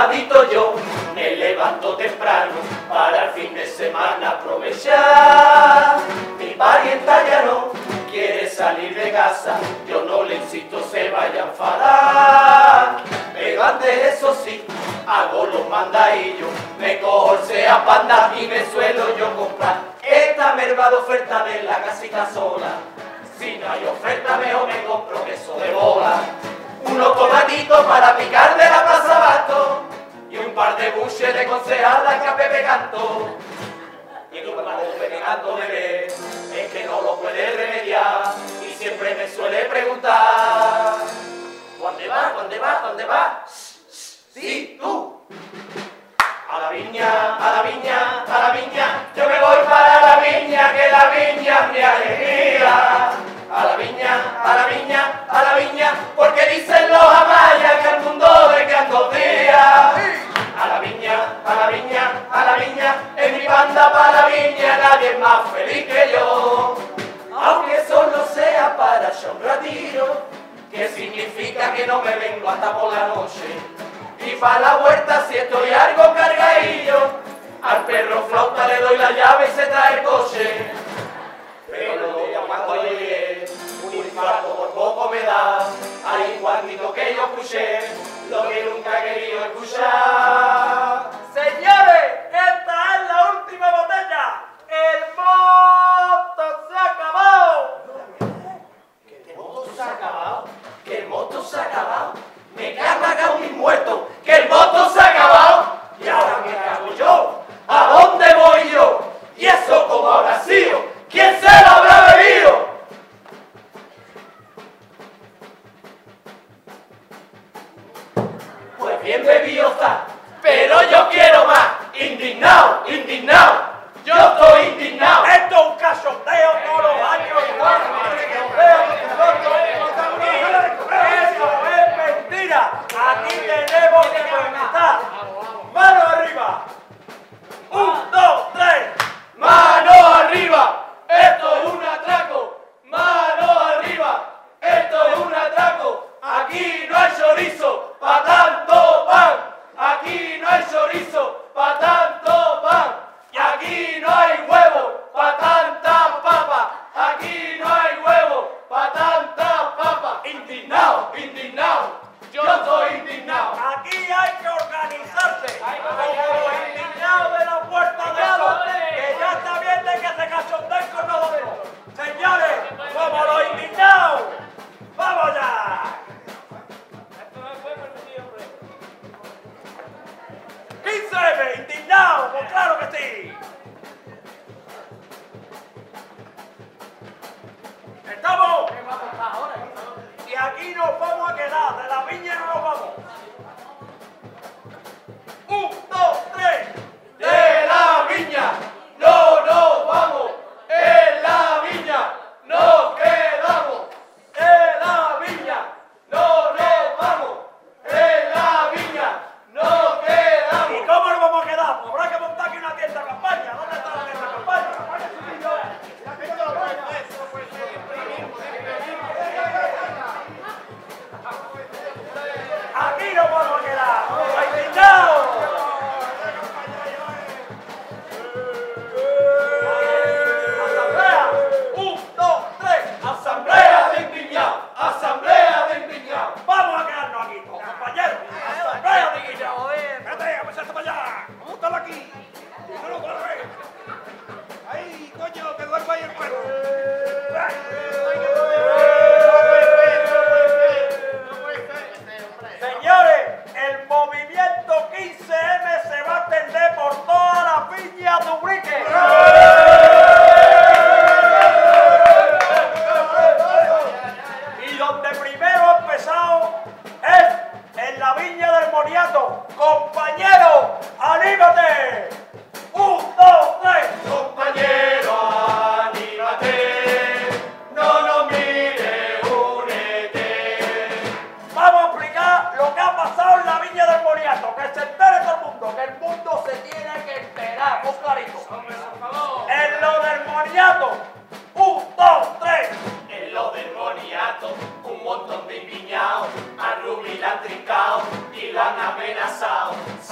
sabadito yo me levanto temprano para el fin de semana aprovechar. Mi parienta ya no quiere salir de casa, yo no le insisto se vaya a enfadar. Pero antes eso sí, hago los mandadillos, me cojo el Sea Panda y me suelo yo comprar esta merma de oferta de la casita sola. Si no hay oferta mejor me compro queso de bola, unos tomatitos para picar de la Plaza Abasto y un par de buches de concejala que a Pepe Canto. Y cuando Pepe Canto me ve, es que no lo puede remediar y siempre me suele preguntar: ¿dónde va? ¿Dónde va? ¿Dónde va? Sí, tú. A la viña, a la viña, a la viña, yo me voy para la viña, que la viña es mi alegría. A la viña, a la viña, a la viña, porque dicen los amayas que el mundo de que ando días. A la viña, a la viña, a la viña, en mi banda para la viña nadie es más feliz que yo. Aunque solo sea para echar un ratillo, que significa que no me vengo hasta por la noche. Y para la huerta si estoy algo cargadillo, al perro flauta le doy la llave y se trae el coche. Pero cuando llegué, un infarto por poco me da, al igualito que yo escuché, lo que nunca he querido escuchar. Señores, esta es la última botella. El moto se ha acabado. ¿Que el moto se ha acabado? ¿Que el moto se ha acabado? Me cago mis muertos, que el moto se ha acabado. ¿Y ahora qué hago yo? ¿A dónde voy yo? ¿Y eso cómo habrá sido? ¿Quién se lo habrá bebido? Pues bien bebido está, pero yo quiero más. Indignado, indignado, yo estoy indignado. Esto es un cachondeo todos los años. Eso es mentira. Aquí tenemos que protestar. Mano arriba. 1, 2, 3. ¡Mano arriba! ¡Esto es un atraco! ¡Mano arriba! ¡Esto es un atraco! ¡Aquí no hay chorizo pa' tanto pan! ¡Aquí no hay chorizo pa' tanto pan! ¡Y aquí no hay huevo pa' tanta papa! ¡Aquí no hay huevo pa' tanta papa! ¡Indignado! ¡Indignado! ¡Yo estoy indignado! Aquí hay que organizarse. Como los indignados de la Puerta de Sol, que ya está bien de que se cachondeen con nosotros. Señores, como los indignados. ¡Vamos ya! 15M, indignado, pues claro que sí. ¿Estamos? Y aquí nos vamos a quedar, de la viña no nos vamos. 1, 2, 3. ¡De la viña! ¡No nos vamos! ¡En la viña! ¡Nos quedamos! ¡En la viña! ¡No nos vamos! ¡En la viña! ¡Nos ¿Y quedamos! cómo nos vamos a quedar? Pues habrá que montar aquí una tienda de campaña. ¿Dónde está la tienda de campaña? Aquí nos vamos a quedar. ¡Indignados! ¡Asamblea! 1, 2, 3. ¡Asamblea de indignados! ¡Asamblea de indignados! Vamos a quedarnos aquí, todos, compañeros. Asamblea de indignados. Vete, vamos a estar para allá. Vamos a estar aquí. Dímelo otra vez. Ahí, coño, que duerma ahí el perro. Señores, el movimiento 15M se va a extender por toda la viña de Ubrique. Y donde primero ha empezado es en la viña del Moniato. Compañero, ¡anímate! 1, 2, 3. Compañero, anímate, no nos mires, únete. Vamos a explicar lo que ha pasado en la viña del Moniato. Que se entere todo el mundo, que el mundo se tiene que enterar, muy clarito. En lo del Moniato, 1, 2, 3. En lo del moniato, un montón de indignados, a Rubí la han trincado y la han amenazado.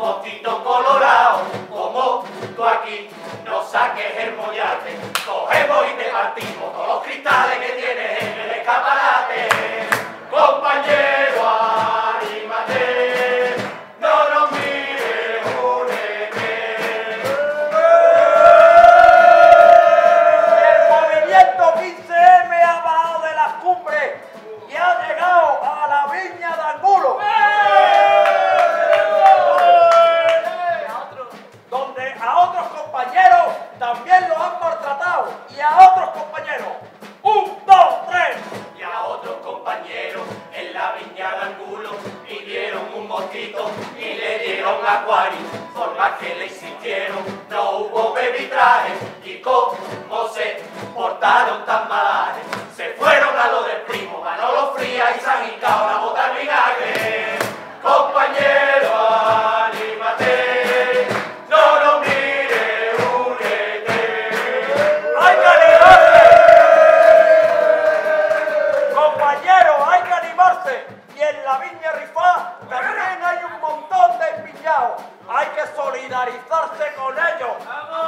motito colorado, como tú aquí no saques el mollate, cogemos y te partimos todos los cristales que tienes en el escaparate. Compañero, anímate, no nos mires, únete. El movimiento 15M ha bajado de las cumbres y ha llegado a la viña de Angulo, donde a otros compañeros también los han maltratado, y a otros compañeros. 1, 2, 3. Y a otros compañeros en la viña de Angulo pidieron un motito y le dieron acuario, por más que le insistieron no hubo bebitraje, y como se portaron tan malajes se fueron a lo del primo Manolo Frías y se han hincado la bota de vinagre. Compañero, anímate, no nos mires, únete. ¡Hay que animarse! Compañeros, hay que animarse. Y en la viña Rifá también hay un montón de empiñados. Hay que solidarizarse con ellos.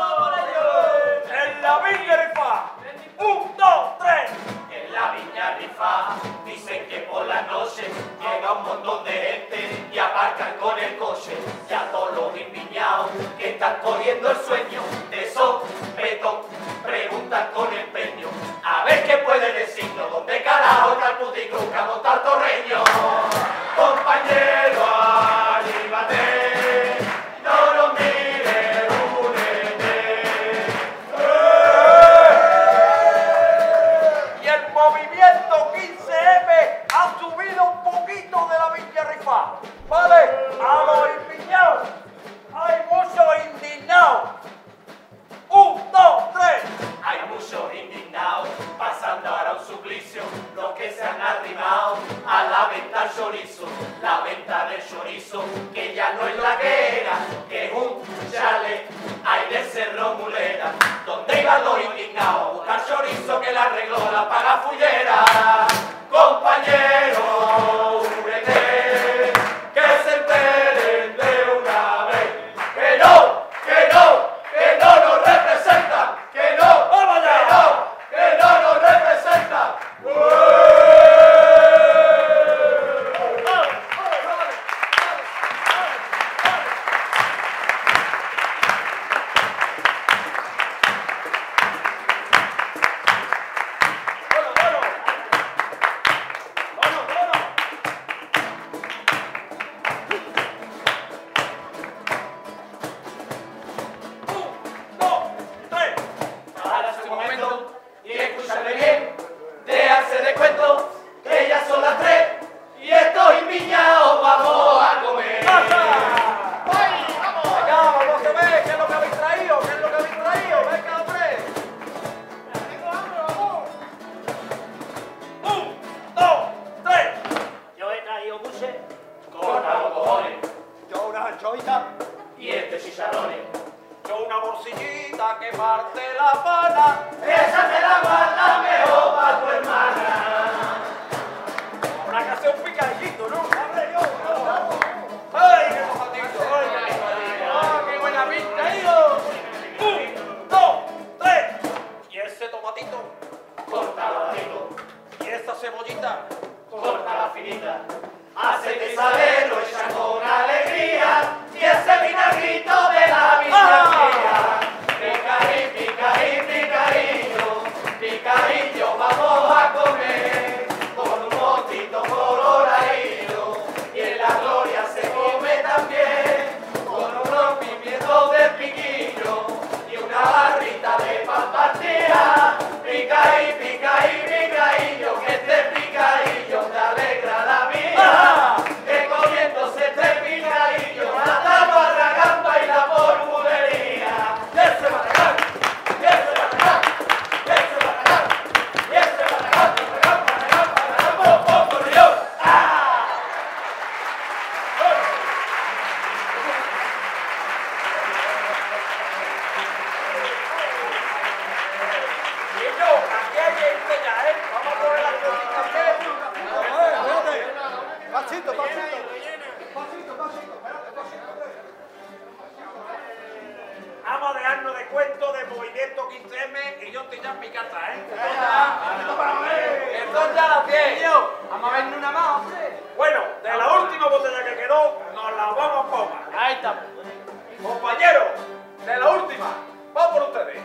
En la viña Rifá. 1, 2, 3. En la viña Rifá dicen que por la noche llega un montón de gente y aparcan con el coche. Y a todos los empiñados que están cogiendo el sueño de sopetón preguntan con empeño a ver qué puede decirnos, dónde carajo está el puticlub que ha montado el torreño. Compañero, anímate, no nos mires, únete. Y el movimiento 15M ha subido un poquito de la viña Rifá. ¿Vale? A los empiñados. Hay muchos indignados. 1, 2, 3. Hay muchos indignados pasando ahora un suplicio, los que se han arrimado a la venta del chorizo, la venta del chorizo que ya no es la que era, que es un chalet ahí del Cerro Mulera, donde iban los indignados a buscar chorizo que le arregló la pagafullera. Compañero, únete, que se enteren de una vez, que no, que no, que no nos representan, que no, que no nos representan. Ahora es el momento, y escúchame bien, de hacer de cuento, que ya son las 3, y estos empiñados vamos a comer. Venga, vamos a ver qué es lo que habéis traído, qué es lo que habéis traído. Venga, hombre. 1, 2, 3. Yo he traído buches, Corta los cojones, Yo una anchoita. y este chicharrones, Yo una morcillita que parte la pana. esa te la guarda mejor para tu hermana. Habrá que hacer un picadillito, ¿no? ¡Hombre, yo! ¡Ay, qué tomatito! ¡Ay, qué tomatito! ¡Ah, qué buena pinta, hijo! 1, 2, 3. Y ese tomatito. Corta los deditos, Y esa cebollita. corta la finita, aceite salero echa con alegría, y ese vinagrito de la viña mía. Picadillo, vamos a comer, con un motito coloradito, no de cuento de movimiento 15M y yo estoy ya en mi casa, ¿eh? Esto ya las 10. Vamos a ver una más, hombre. Bueno, de la última botella que quedó, nos la vamos a tomar. Ahí está. Compañeros, de la última, vamos por ustedes.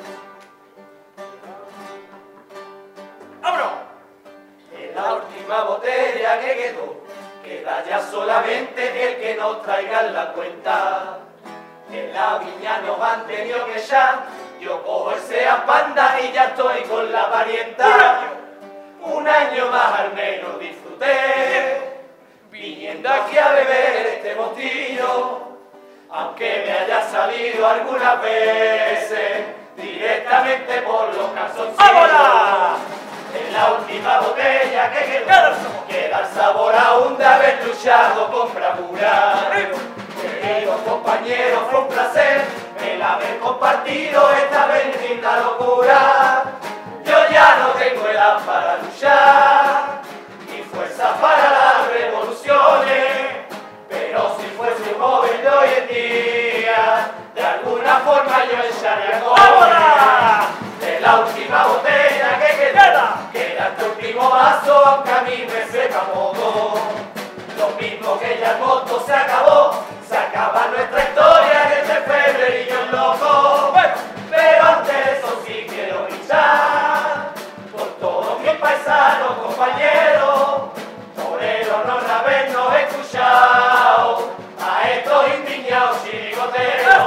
¡Vámonos! En la última botella que queda ya solamente el que nos traiga la cuenta. En la viña nos han tenido que echar, yo cojo el Seat Panda y ya estoy con la parienta. Un año más al menos disfruté, viniendo aquí a beber este mostillo, aunque me haya salido algunas veces directamente por los calzoncillos. ¡Vámonos! En la última botella que queda el sabor aún de haber luchado con bravura. Queridos compañeros, fue un placer el haber compartido esta bendita locura. Yo ya no tengo edad para luchar, ni fuerza para las revoluciones, pero si fuese un joven de hoy en día, de alguna forma yo echaría ¡Vámonos! De la última botella que queda este último vaso, aunque a mí me sepa poco. Lo mismo que ya el moto se acabó, se acaba nuestra historia en este febrerillo loco. Pero antes de eso sí quiero luchar por todos mis paisanos, compañeros, toreros, no habernos escuchado a estos indignados chirigoteros.